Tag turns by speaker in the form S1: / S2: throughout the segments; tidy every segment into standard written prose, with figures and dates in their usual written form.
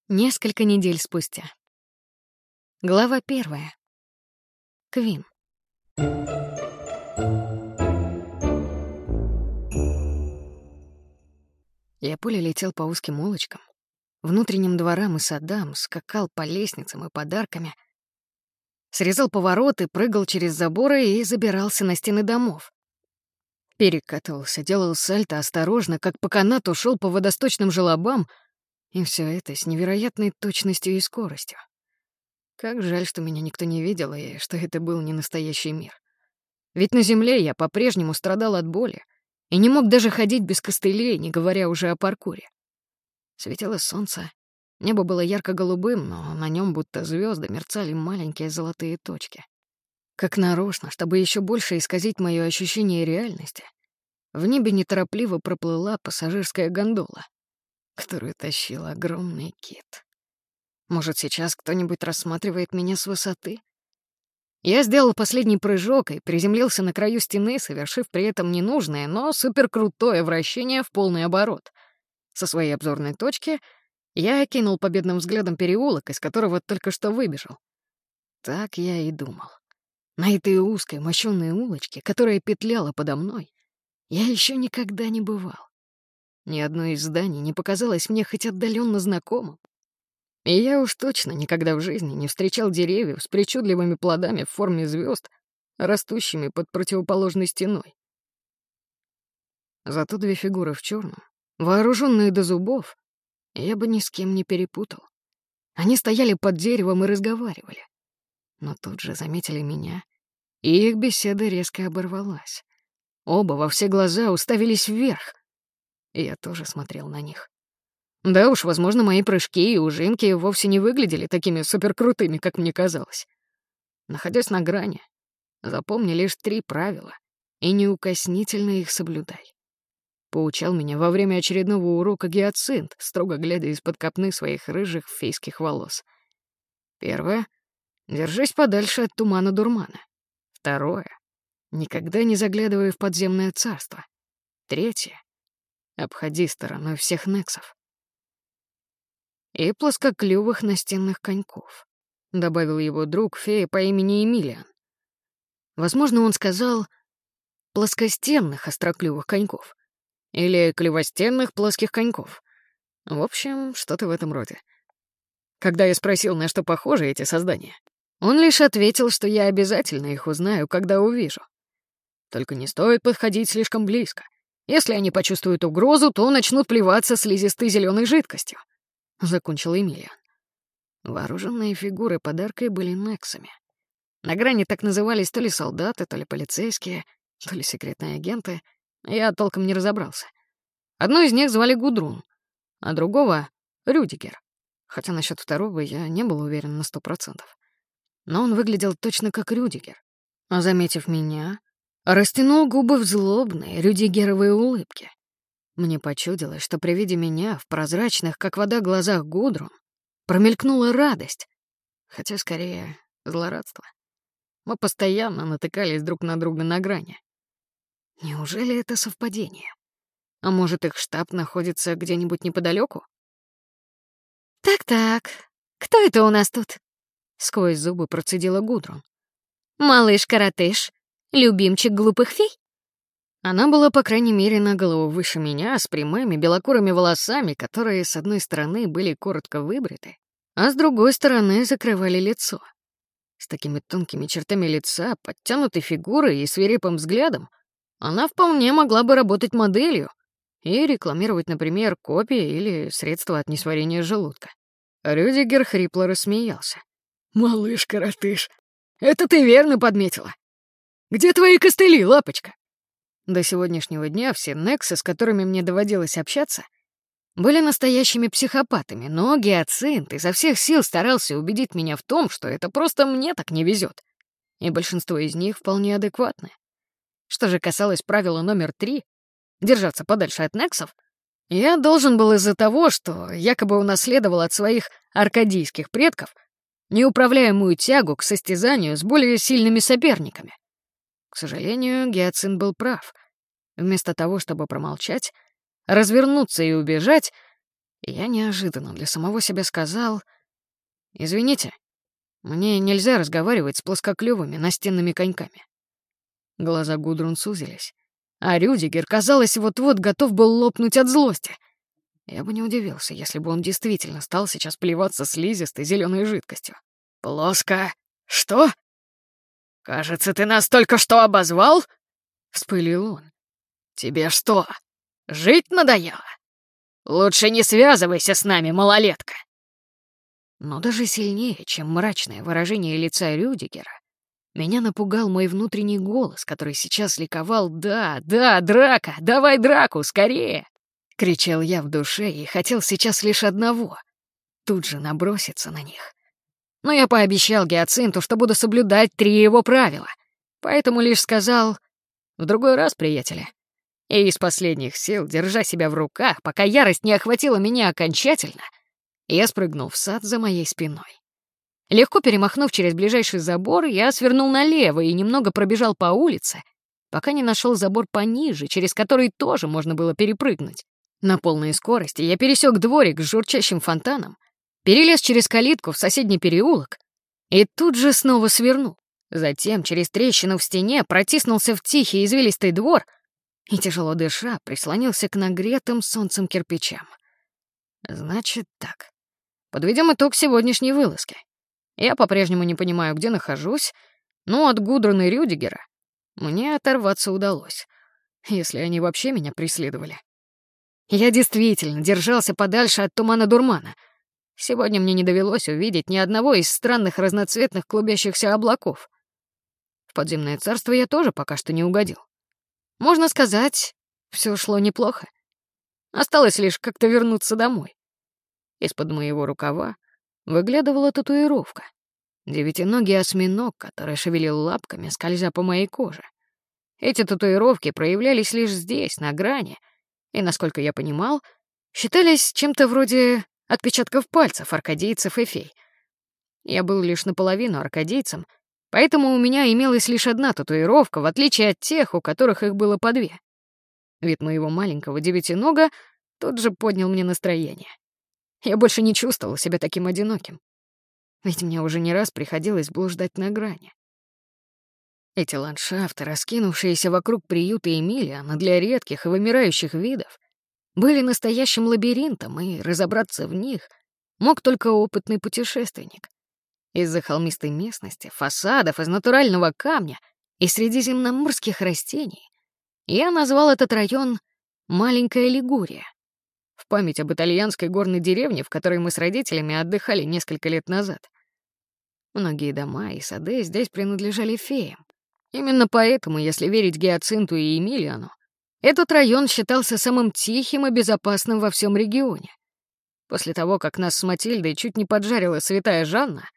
S1: Несколько недель спустя. Глава 1. Квин. Я пулей летел по узким улочкам, внутренним дворам и садам, скакал по лестницам и подарками, срезал повороты, прыгал через заборы и забирался на стены домов. Перекатывался, делал сальто осторожно, как по канату шел по водосточным желобам, и все это с невероятной точностью и скоростью. Как жаль, что меня никто не видел, и что это был не настоящий мир. Ведь на земле я по-прежнему страдал от боли и не мог даже ходить без костылей, не говоря уже о паркуре. Светило солнце, небо было ярко-голубым, но на нем будто звезды мерцали маленькие золотые точки. Как нарочно, чтобы еще больше исказить мое ощущение реальности, в небе неторопливо проплыла пассажирская гондола, которую тащил огромный кит. Может, сейчас кто-нибудь рассматривает меня с высоты? Я сделал последний прыжок и приземлился на краю стены, совершив при этом ненужное, но суперкрутое вращение в полный оборот. Со своей обзорной точки я окинул победным взглядом переулок, из которого только что выбежал. Так я и думал. На этой узкой, мощёной улочке, которая петляла подо мной, я еще никогда не бывал. Ни одно из зданий не показалось мне хоть отдаленно знакомым. И я уж точно никогда в жизни не встречал деревьев с причудливыми плодами в форме звезд, растущими под противоположной стеной. Зато две фигуры в черном, вооруженные до зубов, я бы ни с кем не перепутал. Они стояли под деревом и разговаривали. Но тут же заметили меня, и их беседа резко оборвалась. Оба во все глаза уставились вверх, и я тоже смотрел на них. Да уж, возможно, мои прыжки и ужимки вовсе не выглядели такими суперкрутыми, как мне казалось. Находясь на грани, запомни лишь 3 правила и неукоснительно их соблюдай. Поучал меня во время очередного урока Гиацинт, строго глядя из-под копны своих рыжих фейских волос. Первое — держись подальше от тумана-дурмана. Второе — никогда не заглядывай в подземное царство. Третье — обходи стороной всех нексов. И плоскоклювых настенных коньков, — добавил его друг, фея по имени Эмилиан. Возможно, он сказал плоскостенных остроклювых коньков или клювостенных плоских коньков. В общем, что-то в этом роде. Когда я спросил, на что похожи эти создания, он лишь ответил, что я обязательно их узнаю, когда увижу. Только не стоит подходить слишком близко. Если они почувствуют угрозу, то начнут плеваться слизистой зеленой жидкостью. — закончил Эмилиан. Вооруженные фигуры подаркой были нексами. На грани так назывались то ли солдаты, то ли полицейские, то ли секретные агенты. Я толком не разобрался. Одну из них звали Гудрун, а другого — Рюдигер. Хотя насчет второго я не был уверен на 100%. Но он выглядел точно как Рюдигер. А заметив меня, растянул губы в злобной рюдигеровой улыбке. Мне почудилось, что при виде меня в прозрачных, как вода, глазах Гудрун промелькнула радость, хотя скорее злорадство. Мы постоянно натыкались друг на друга на грани. Неужели это совпадение? А может, их штаб находится где-нибудь неподалеку? «Так-так, кто это у нас тут?» — сквозь зубы процедила Гудрун. «Малыш-коротыш, любимчик глупых фей?» Она была, по крайней мере, на голову выше меня, с прямыми белокурыми волосами, которые, с одной стороны, были коротко выбриты, а с другой стороны закрывали лицо. С такими тонкими чертами лица, подтянутой фигурой и свирепым взглядом она вполне могла бы работать моделью и рекламировать, например, копии или средства от несварения желудка. Рюдигер хрипло рассмеялся. «Малыш-коротыш, это ты верно подметила. Где твои костыли, лапочка?» До сегодняшнего дня все нексы, с которыми мне доводилось общаться, были настоящими психопатами, но Гиацинт изо всех сил старался убедить меня в том, что это просто мне так не везет, и большинство из них вполне адекватны. Что же касалось правила номер 3 — держаться подальше от нексов, я должен был из-за того, что якобы унаследовал от своих аркадийских предков неуправляемую тягу к состязанию с более сильными соперниками. К сожалению, Гиацинт был прав. Вместо того, чтобы промолчать, развернуться и убежать, Я неожиданно для самого себя сказал: «Извините, мне нельзя разговаривать с плоскоклювыми настенными коньками». Глаза Гудрун сузились, а Рюдигер, казалось, вот-вот готов был лопнуть от злости. Я бы не удивился, если бы он действительно стал сейчас плеваться слизистой зеленой жидкостью. «Плоско? Что? Кажется, ты нас только что обозвал?» — вспылил он. «Тебе что, жить надоело? Лучше не связывайся с нами, малолетка!» Но даже сильнее, чем мрачное выражение лица Рюдигера, меня напугал мой внутренний голос, который сейчас ликовал: «Да, да, драка! Давай драку, скорее!» Кричал я в душе и хотел сейчас лишь одного — тут же наброситься на них. Но я пообещал Гиацинту, что буду соблюдать 3 его правила, поэтому лишь сказал: «В другой раз, приятели». И из последних сил, держа себя в руках, пока ярость не охватила меня окончательно, я спрыгнул в сад за моей спиной. Легко перемахнув через ближайший забор, я свернул налево и немного пробежал по улице, пока не нашел забор пониже, через который тоже можно было перепрыгнуть. На полной скорости я пересек дворик с журчащим фонтаном, перелез через калитку в соседний переулок и тут же снова свернул. Затем через трещину в стене протиснулся в тихий извилистый двор и, тяжело дыша, прислонился к нагретым солнцем кирпичам. Значит так. Подведем итог сегодняшней вылазки. Я по-прежнему не понимаю, где нахожусь, но от Гудрун и Рюдигера мне оторваться удалось, если они вообще меня преследовали. Я действительно держался подальше от тумана-дурмана. Сегодня мне не довелось увидеть ни одного из странных разноцветных клубящихся облаков. В подземное царство я тоже пока что не угодил. Можно сказать, все шло неплохо. Осталось лишь как-то вернуться домой. Из-под моего рукава выглядывала татуировка. 9-ногий осьминог, который шевелил лапками, скользя по моей коже. Эти татуировки проявлялись лишь здесь, на грани, и, насколько я понимал, считались чем-то вроде отпечатков пальцев аркадийцев и фей. Я был лишь наполовину аркадийцем, поэтому у меня имелась лишь одна татуировка, в отличие от тех, у которых их было по 2. Вид моего маленького 9-нога тут же поднял мне настроение. Я больше не чувствовал себя таким одиноким, ведь мне уже не раз приходилось блуждать на грани. Эти ландшафты, раскинувшиеся вокруг приюта Эмилиана для редких и вымирающих видов, были настоящим лабиринтом, и разобраться в них мог только опытный путешественник. Из-за холмистой местности, фасадов из натурального камня и средиземноморских растений я назвал этот район «Маленькая Лигурия», в память об итальянской горной деревне, в которой мы с родителями отдыхали несколько лет назад. Многие дома и сады здесь принадлежали феям. Именно поэтому, если верить Гиацинту и Эмилиану, этот район считался самым тихим и безопасным во всем регионе. После того, как нас с Матильдой чуть не поджарила святая Жанна,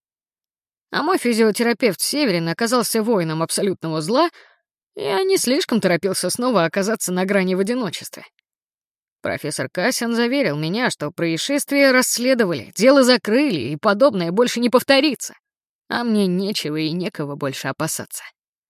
S1: а мой физиотерапевт Северин оказался воином абсолютного зла, я не слишком торопился снова оказаться на грани в одиночестве. Профессор Кассиан заверил меня, что происшествие расследовали, дело закрыли, и подобное больше не повторится, а мне нечего и некого больше опасаться.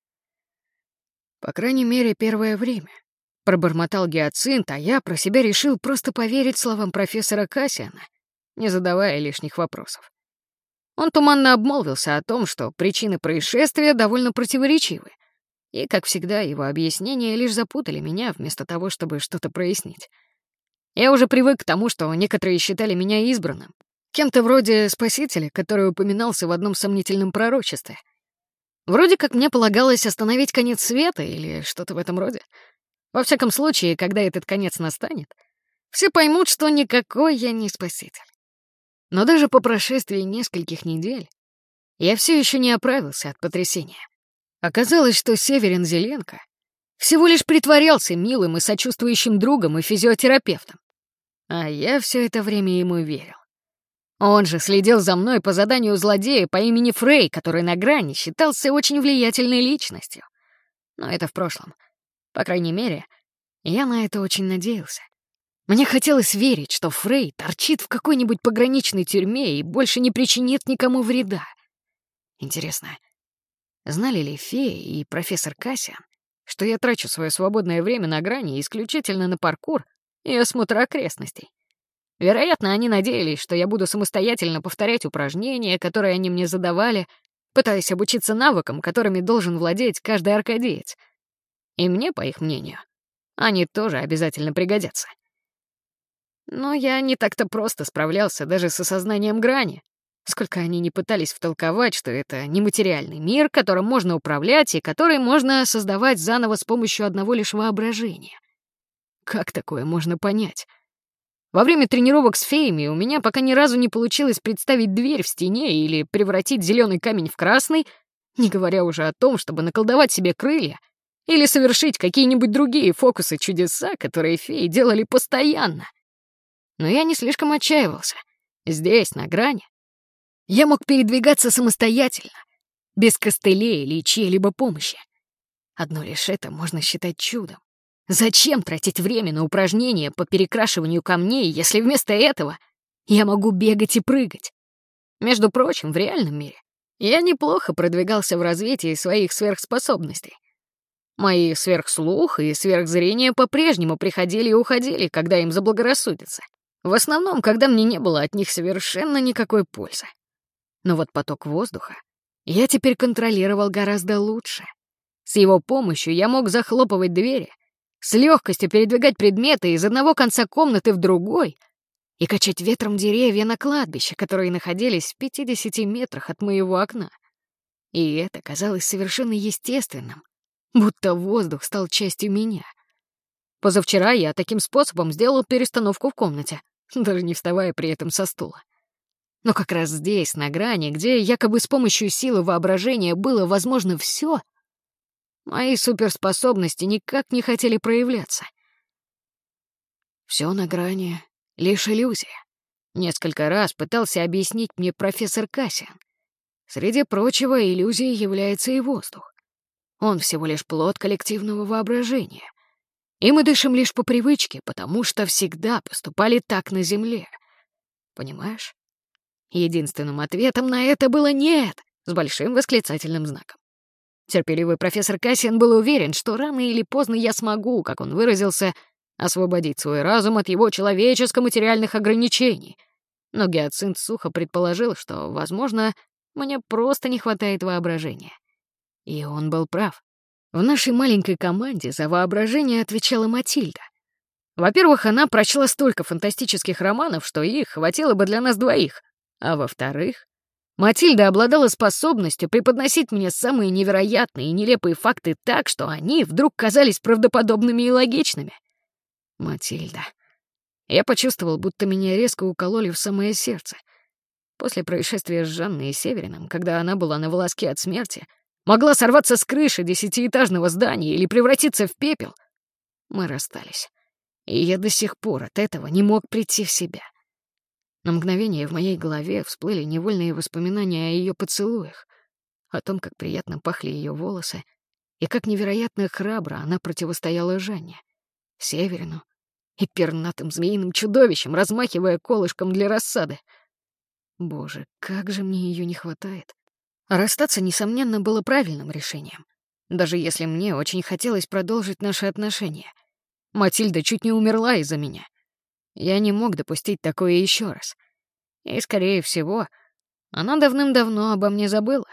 S1: По крайней мере, первое время. Пробормотал Гиацинт, а я про себя решил просто поверить словам профессора Кассиана, не задавая лишних вопросов. Он туманно обмолвился о том, что причины происшествия довольно противоречивы, и, как всегда, его объяснения лишь запутали меня вместо того, чтобы что-то прояснить. Я уже привык к тому, что некоторые считали меня избранным, кем-то вроде спасителя, который упоминался в одном сомнительном пророчестве. Вроде как мне полагалось остановить конец света или что-то в этом роде. Во всяком случае, когда этот конец настанет, все поймут, что никакой я не спаситель. Но даже по прошествии нескольких недель я все еще не оправился от потрясения. Оказалось, что Северин Зеленко всего лишь притворялся милым и сочувствующим другом и физиотерапевтом. А я все это время ему верил. Он же следил за мной по заданию злодея по имени Фрей, который на грани считался очень влиятельной личностью. Но это в прошлом. По крайней мере, я на это очень надеялся. Мне хотелось верить, что Фрей торчит в какой-нибудь пограничной тюрьме и больше не причинит никому вреда. Интересно, знали ли фея и профессор Кассиан, что я трачу свое свободное время на грани исключительно на паркур и осмотр окрестностей? Вероятно, они надеялись, что я буду самостоятельно повторять упражнения, которые они мне задавали, пытаясь обучиться навыкам, которыми должен владеть каждый аркадеец. И мне, по их мнению, они тоже обязательно пригодятся. Но я не так-то просто справлялся даже с осознанием грани. Сколько они не пытались втолковать, что это нематериальный мир, которым можно управлять и который можно создавать заново с помощью одного лишь воображения. Как такое можно понять? Во время тренировок с феями у меня пока ни разу не получилось представить дверь в стене или превратить зеленый камень в красный, не говоря уже о том, чтобы наколдовать себе крылья или совершить какие-нибудь другие фокусы-чудеса, которые феи делали постоянно. Но я не слишком отчаивался. Здесь, на грани, я мог передвигаться самостоятельно, без костылей или чьей-либо помощи. Одно лишь это можно считать чудом. Зачем тратить время на упражнения по перекрашиванию камней, если вместо этого я могу бегать и прыгать? Между прочим, в реальном мире я неплохо продвигался в развитии своих сверхспособностей. Мои сверхслух и сверхзрение по-прежнему приходили и уходили, когда им заблагорассудится. В основном, когда мне не было от них совершенно никакой пользы. Но вот поток воздуха я теперь контролировал гораздо лучше. С его помощью я мог захлопывать двери, с легкостью передвигать предметы из одного конца комнаты в другой и качать ветром деревья на кладбище, которые находились в 50 метрах от моего окна. И это казалось совершенно естественным, будто воздух стал частью меня. Позавчера я таким способом сделал перестановку в комнате, даже не вставая при этом со стула. Но как раз здесь, на грани, где якобы с помощью силы воображения было возможно все, мои суперспособности никак не хотели проявляться. Все на грани — лишь иллюзия. Несколько раз пытался объяснить мне профессор Кассиан. Среди прочего, иллюзией является и воздух. Он всего лишь плод коллективного воображения. И мы дышим лишь по привычке, потому что всегда поступали так на Земле. Понимаешь? Единственным ответом на это было «нет» с большим восклицательным знаком. Терпеливый профессор Кассиан был уверен, что рано или поздно я смогу, как он выразился, освободить свой разум от его человеческо-материальных ограничений. Но Гиацинт сухо предположил, что, возможно, мне просто не хватает воображения. И он был прав. В нашей маленькой команде за воображение отвечала Матильда. Во-первых, она прочла столько фантастических романов, что их хватило бы для нас двоих. А во-вторых, Матильда обладала способностью преподносить мне самые невероятные и нелепые факты так, что они вдруг казались правдоподобными и логичными. Матильда. Я почувствовал, будто меня резко укололи в самое сердце. После происшествия с Жанной и Севериным, когда она была на волоске от смерти, могла сорваться с крыши 10-этажного здания или превратиться в пепел, мы расстались. И я до сих пор от этого не мог прийти в себя. На мгновение в моей голове всплыли невольные воспоминания о ее поцелуях, о том, как приятно пахли ее волосы и как невероятно храбро она противостояла Жанне, Северину и пернатым змеиным чудовищем, размахивая колышком для рассады. Боже, как же мне ее не хватает. Расстаться, несомненно, было правильным решением, даже если мне очень хотелось продолжить наши отношения. Матильда чуть не умерла из-за меня. Я не мог допустить такое еще раз. И, скорее всего, она давным-давно обо мне забыла.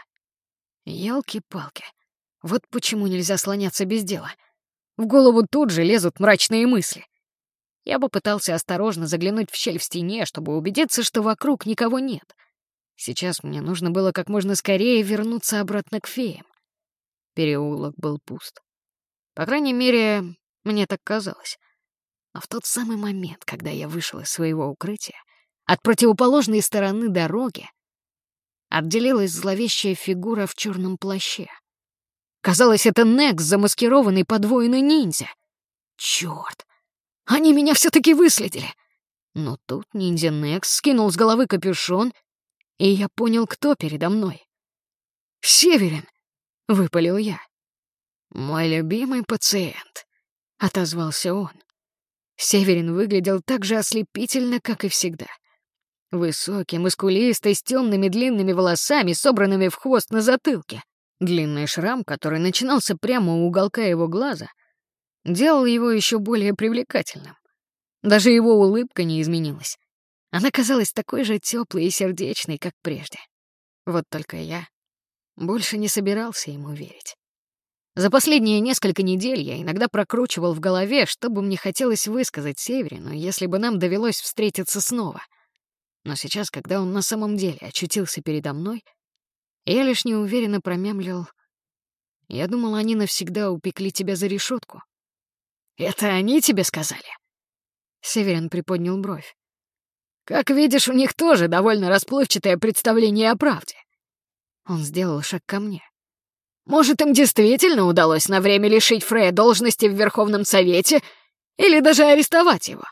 S1: Ёлки-палки. Вот почему нельзя слоняться без дела. В голову тут же лезут мрачные мысли. Я попытался осторожно заглянуть в щель в стене, чтобы убедиться, что вокруг никого нет. Сейчас мне нужно было как можно скорее вернуться обратно к феям. Переулок был пуст. По крайней мере, мне так казалось. Но в тот самый момент, когда я вышел из своего укрытия, от противоположной стороны дороги отделилась зловещая фигура в черном плаще. Казалось, это Некс, замаскированный под воина-ниндзя. Черт! Они меня все-таки выследили! Но тут ниндзя Некс скинул с головы капюшон, и я понял, кто передо мной. «Северин!» — выпалил я. «Мой любимый пациент», — отозвался он. Северин выглядел так же ослепительно, как и всегда. Высокий, мускулистый, с темными длинными волосами, собранными в хвост на затылке. Длинный шрам, который начинался прямо у уголка его глаза, делал его еще более привлекательным. Даже его улыбка не изменилась. Она казалась такой же теплой и сердечной, как прежде. Вот только я больше не собирался ему верить. За последние несколько недель я иногда прокручивал в голове, что бы мне хотелось высказать Северину, если бы нам довелось встретиться снова. Но сейчас, когда он на самом деле очутился передо мной, я лишь неуверенно промямлил: «Я думал, они навсегда упекли тебя за решетку». «Это они тебе сказали?» Северин приподнял бровь. «Как видишь, у них тоже довольно расплывчатое представление о правде». Он сделал шаг ко мне. «Может, им действительно удалось на время лишить Фрея должности в Верховном Совете или даже арестовать его?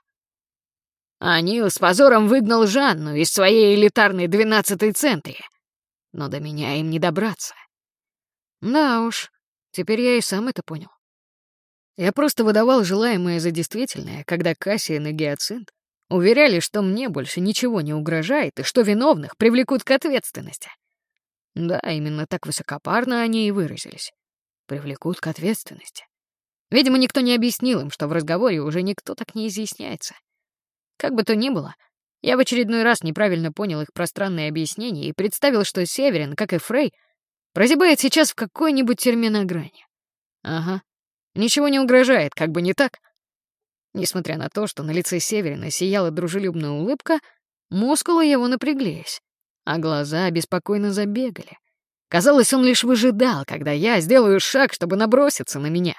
S1: Анил с позором выгнал Жанну из своей элитарной 12-й центрии, но до меня им не добраться». Да уж, теперь я и сам это понял. Я просто выдавал желаемое за действительное, когда Кассиан и Гиацинт уверяли, что мне больше ничего не угрожает и что виновных привлекут к ответственности. Да, именно так высокопарно они и выразились. Привлекут к ответственности. Видимо, никто не объяснил им, что в разговоре уже никто так не изъясняется. Как бы то ни было, я в очередной раз неправильно понял их пространные объяснения и представил, что Северин, как и Фрей, прозябает сейчас в какой-нибудь тюрьме на грани. Ага, ничего не угрожает, как бы не так. Несмотря на то, что на лице Северина сияла дружелюбная улыбка, мускулы его напряглись, а глаза беспокойно забегали. Казалось, он лишь выжидал, когда я сделаю шаг, чтобы наброситься на меня.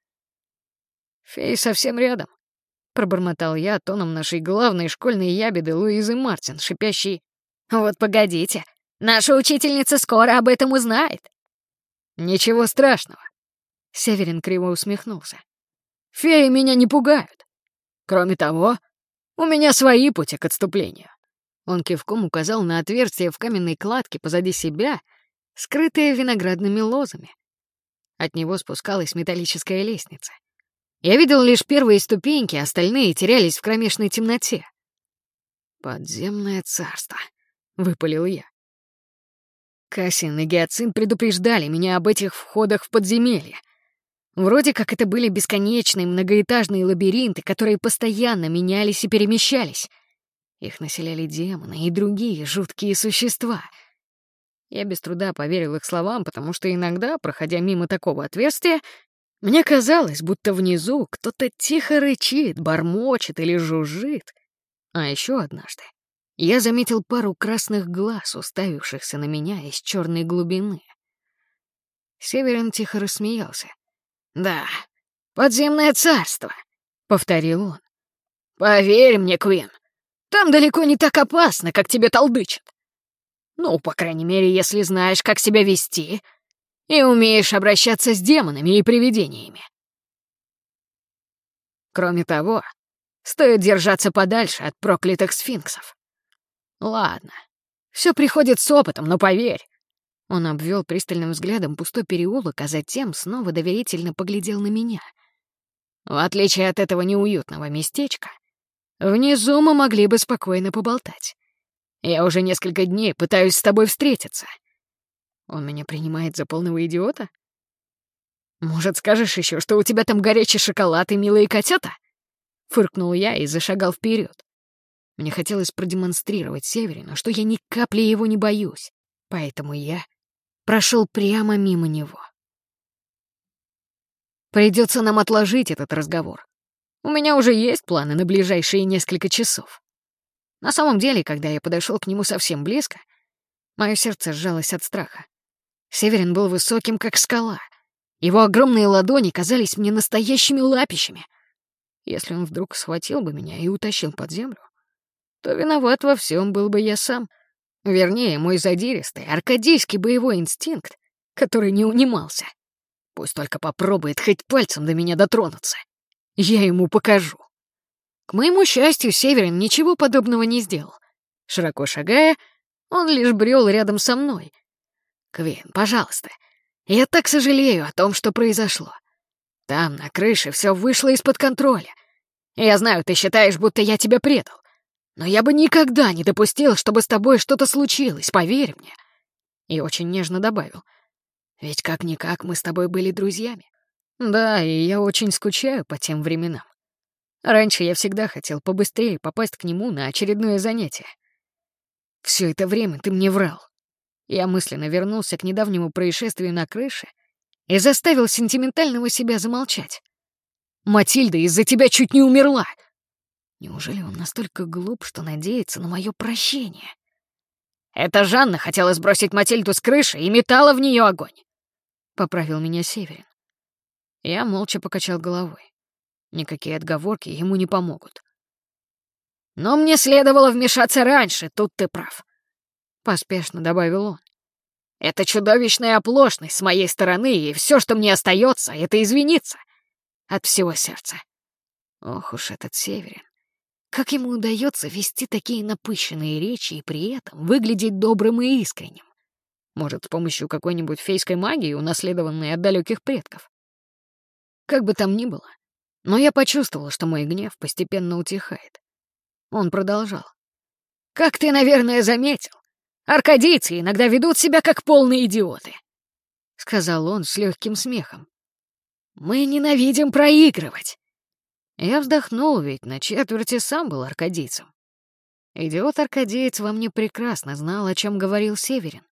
S1: «Фей совсем рядом», — пробормотал я тоном нашей главной школьной ябеды Луизы Мартин, шипящей: «Вот погодите, наша учительница скоро об этом узнает». «Ничего страшного», — Северин криво усмехнулся. «Феи меня не пугают. Кроме того, у меня свои пути к отступлению». Он кивком указал на отверстие в каменной кладке позади себя, скрытое виноградными лозами. От него спускалась металлическая лестница. Я видел лишь первые ступеньки, остальные терялись в кромешной темноте. «Подземное царство», — выпалил я. Кассиан и Гиацинт предупреждали меня об этих входах в подземелье. Вроде как это были бесконечные многоэтажные лабиринты, которые постоянно менялись и перемещались. Их населяли демоны и другие жуткие существа. Я без труда поверил их словам, потому что иногда, проходя мимо такого отверстия, мне казалось, будто внизу кто-то тихо рычит, бормочет или жужжит. А еще однажды я заметил пару красных глаз, уставившихся на меня из черной глубины. Северин тихо рассмеялся. «Да, подземное царство», — повторил он. «Поверь мне, Квин, там далеко не так опасно, как тебе толдычат. Ну, по крайней мере, если знаешь, как себя вести и умеешь обращаться с демонами и привидениями. Кроме того, стоит держаться подальше от проклятых сфинксов. Ладно, все приходит с опытом, но поверь». Он обвел пристальным взглядом пустой переулок, а затем снова доверительно поглядел на меня. «В отличие от этого неуютного местечка, внизу мы могли бы спокойно поболтать. Я уже несколько дней пытаюсь с тобой встретиться. Он меня принимает за полного идиота? Может, скажешь еще, что у тебя там горячий шоколад и милые котята?» Фыркнул я и зашагал вперед. Мне хотелось продемонстрировать Северину, что я ни капли его не боюсь, поэтому я прошел прямо мимо него. Придется нам отложить этот разговор. У меня уже есть планы на ближайшие несколько часов. На самом деле, когда я подошел к нему совсем близко, мое сердце сжалось от страха. Северин был высоким, как скала. Его огромные ладони казались мне настоящими лапищами. Если он вдруг схватил бы меня и утащил под землю, то виноват во всем был бы я сам. Вернее, мой задиристый, аркадийский боевой инстинкт, который не унимался. Пусть только попробует хоть пальцем до меня дотронуться. Я ему покажу. К моему счастью, Северин ничего подобного не сделал. Широко шагая, он лишь брел рядом со мной. «Квин, пожалуйста, я так сожалею о том, что произошло. Там, на крыше, все вышло из-под контроля. Я знаю, ты считаешь, будто я тебя предал. Но я бы никогда не допустил, чтобы с тобой что-то случилось, поверь мне». И очень нежно добавил: «Ведь как-никак мы с тобой были друзьями. Да, и я очень скучаю по тем временам. Раньше я всегда хотел побыстрее попасть к нему на очередное занятие. Все это время ты мне врал. Я мысленно вернулся к недавнему происшествию на крыше и заставил сентиментального себя замолчать. Матильда из-за тебя чуть не умерла. Неужели он настолько глуп, что надеется на мое прощение? Это Жанна хотела сбросить Матильду с крыши и метала в нее огонь. Поправил меня Северин. Я молча покачал головой. Никакие отговорки ему не помогут. Но мне следовало вмешаться раньше, тут ты прав. Поспешно добавил он. Это чудовищная оплошность с моей стороны, и все, что мне остается, это извиниться. От всего сердца. Ох уж этот Северин. Как ему удается вести такие напыщенные речи и при этом выглядеть добрым и искренним? Может, с помощью какой-нибудь фейской магии, унаследованной от далеких предков? Как бы там ни было, но я почувствовал, что мой гнев постепенно утихает. Он продолжал. «Как ты, наверное, заметил, аркадийцы иногда ведут себя как полные идиоты», — сказал он с легким смехом. «Мы ненавидим проигрывать». Я вздохнул, ведь на четверти сам был аркадийцем. Идиот-аркадеец во мне прекрасно знал, о чем говорил Северин.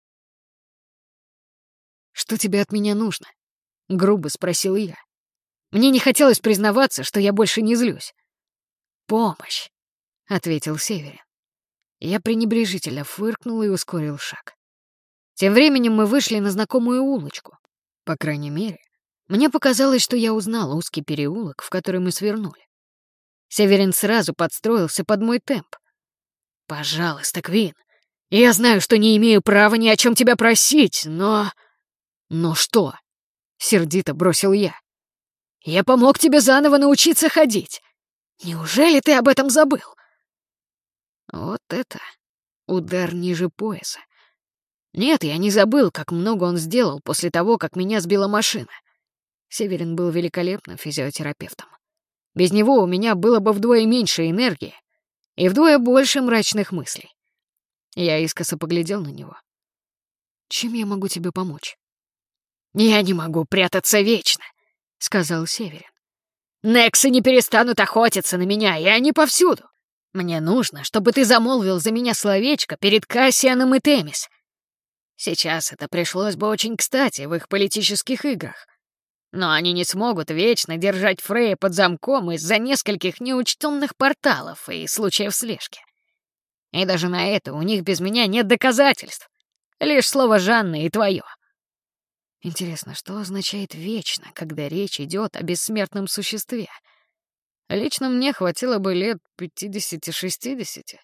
S1: «Что тебе от меня нужно?» — грубо спросил я. Мне не хотелось признаваться, что я больше не злюсь. «Помощь», — ответил Северин. Я пренебрежительно фыркнул и ускорил шаг. Тем временем мы вышли на знакомую улочку. По крайней мере, мне показалось, что я узнал узкий переулок, в который мы свернули. Северин сразу подстроился под мой темп. «Пожалуйста, Квин, я знаю, что не имею права ни о чем тебя просить, но...» «Но что?» — сердито бросил я. «Я помог тебе заново научиться ходить. Неужели ты об этом забыл?» Вот это удар ниже пояса. Нет, я не забыл, как много он сделал после того, как меня сбила машина. Северин был великолепным физиотерапевтом. Без него у меня было бы вдвое меньше энергии и вдвое больше мрачных мыслей. Я искоса поглядел на него. «Чем я могу тебе помочь?» «Я не могу прятаться вечно», — сказал Северин. «Нексы не перестанут охотиться на меня, и они повсюду. Мне нужно, чтобы ты замолвил за меня словечко перед Кассианом и Темис. Сейчас это пришлось бы очень кстати в их политических играх. Но они не смогут вечно держать Фрея под замком из-за нескольких неучтенных порталов и случаев слежки. И даже на это у них без меня нет доказательств. Лишь слово Жанны и твое». Интересно, что означает «вечно», когда речь идет о бессмертном существе? Лично мне хватило бы лет 50-60.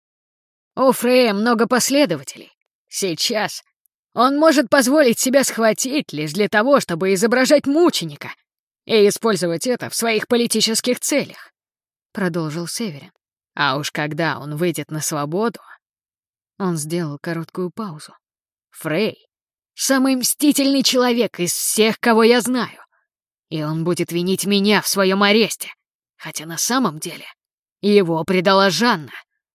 S1: У Фрея много последователей. Сейчас он может позволить себя схватить лишь для того, чтобы изображать мученика и использовать это в своих политических целях, — продолжил Северин. А уж когда он выйдет на свободу... Он сделал короткую паузу. Фрей — самый мстительный человек из всех, кого я знаю. И он будет винить меня в своем аресте, хотя на самом деле его предала Жанна.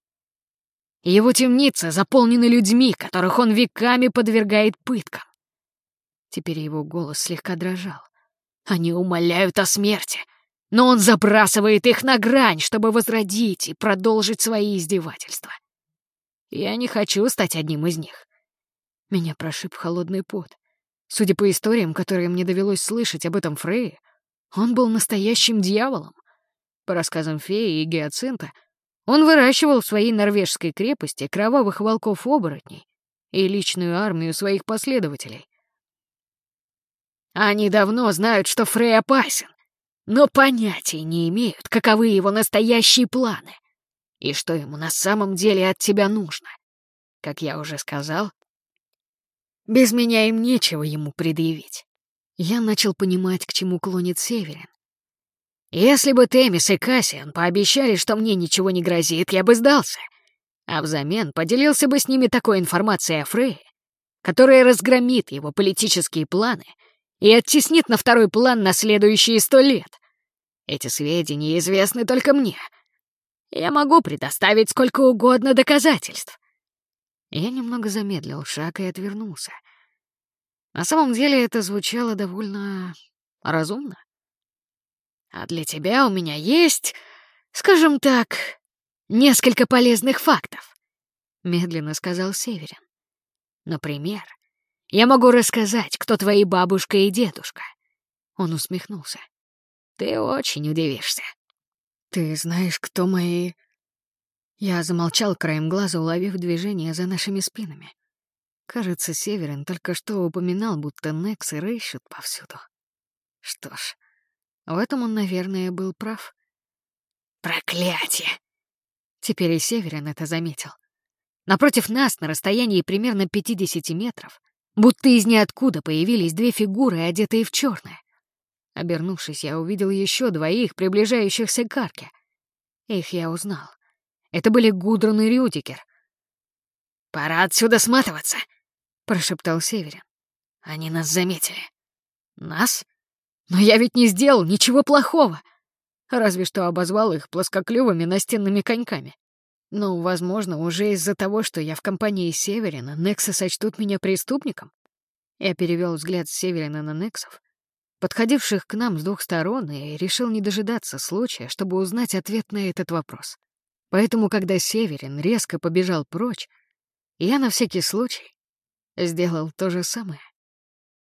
S1: Его темница заполнена людьми, которых он веками подвергает пыткам. Теперь его голос слегка дрожал. Они умоляют о смерти, но он забрасывает их на грань, чтобы возродить и продолжить свои издевательства. Я не хочу стать одним из них. Меня прошиб холодный пот. Судя по историям, которые мне довелось слышать об этом Фрее, он был настоящим дьяволом. По рассказам Феи и Гиацинта, он выращивал в своей норвежской крепости кровавых волков-оборотней и личную армию своих последователей. Они давно знают, что Фрей опасен, но понятия не имеют, каковы его настоящие планы и что ему на самом деле от тебя нужно. Как я уже сказал, без меня им нечего ему предъявить. Я начал понимать, к чему клонит Северин. Если бы Темис и Кассиан пообещали, что мне ничего не грозит, я бы сдался, а взамен поделился бы с ними такой информацией о Фрее, которая разгромит его политические планы и оттеснит на второй план на следующие 100 лет. Эти сведения известны только мне. Я могу предоставить сколько угодно доказательств. Я немного замедлил шаг и отвернулся. На самом деле это звучало довольно разумно. А для тебя у меня есть «Скажем так, несколько полезных фактов», — медленно сказал Северин. «Например, я могу рассказать, кто твои бабушка и дедушка». Он усмехнулся. «Ты очень удивишься». «Ты знаешь, кто мои...» Я замолчал, краем глаза уловив движение за нашими спинами. Кажется, Северин только что упоминал, будто Нексы рыщут повсюду. Что ж, в этом он, наверное, был прав. «Проклятие!» Теперь и Северин это заметил. Напротив нас, на расстоянии примерно 50 метров, будто из ниоткуда появились две фигуры, одетые в черное. Обернувшись, я увидел еще двоих, приближающихся к арке. Их я узнал. Это были Гудрун и Рюдигер. «Пора отсюда сматываться!» — прошептал Северин. «Они нас заметили». «Нас? Но я ведь не сделал ничего плохого!» Разве что обозвал их плоскоклювыми настенными коньками. Ну, возможно, уже из-за того, что я в компании Северина, Нексы сочтут меня преступником. Я перевел взгляд с Северина на Нексов, подходивших к нам с двух сторон, и решил не дожидаться случая, чтобы узнать ответ на этот вопрос. Поэтому, когда Северин резко побежал прочь, я на всякий случай сделал то же самое.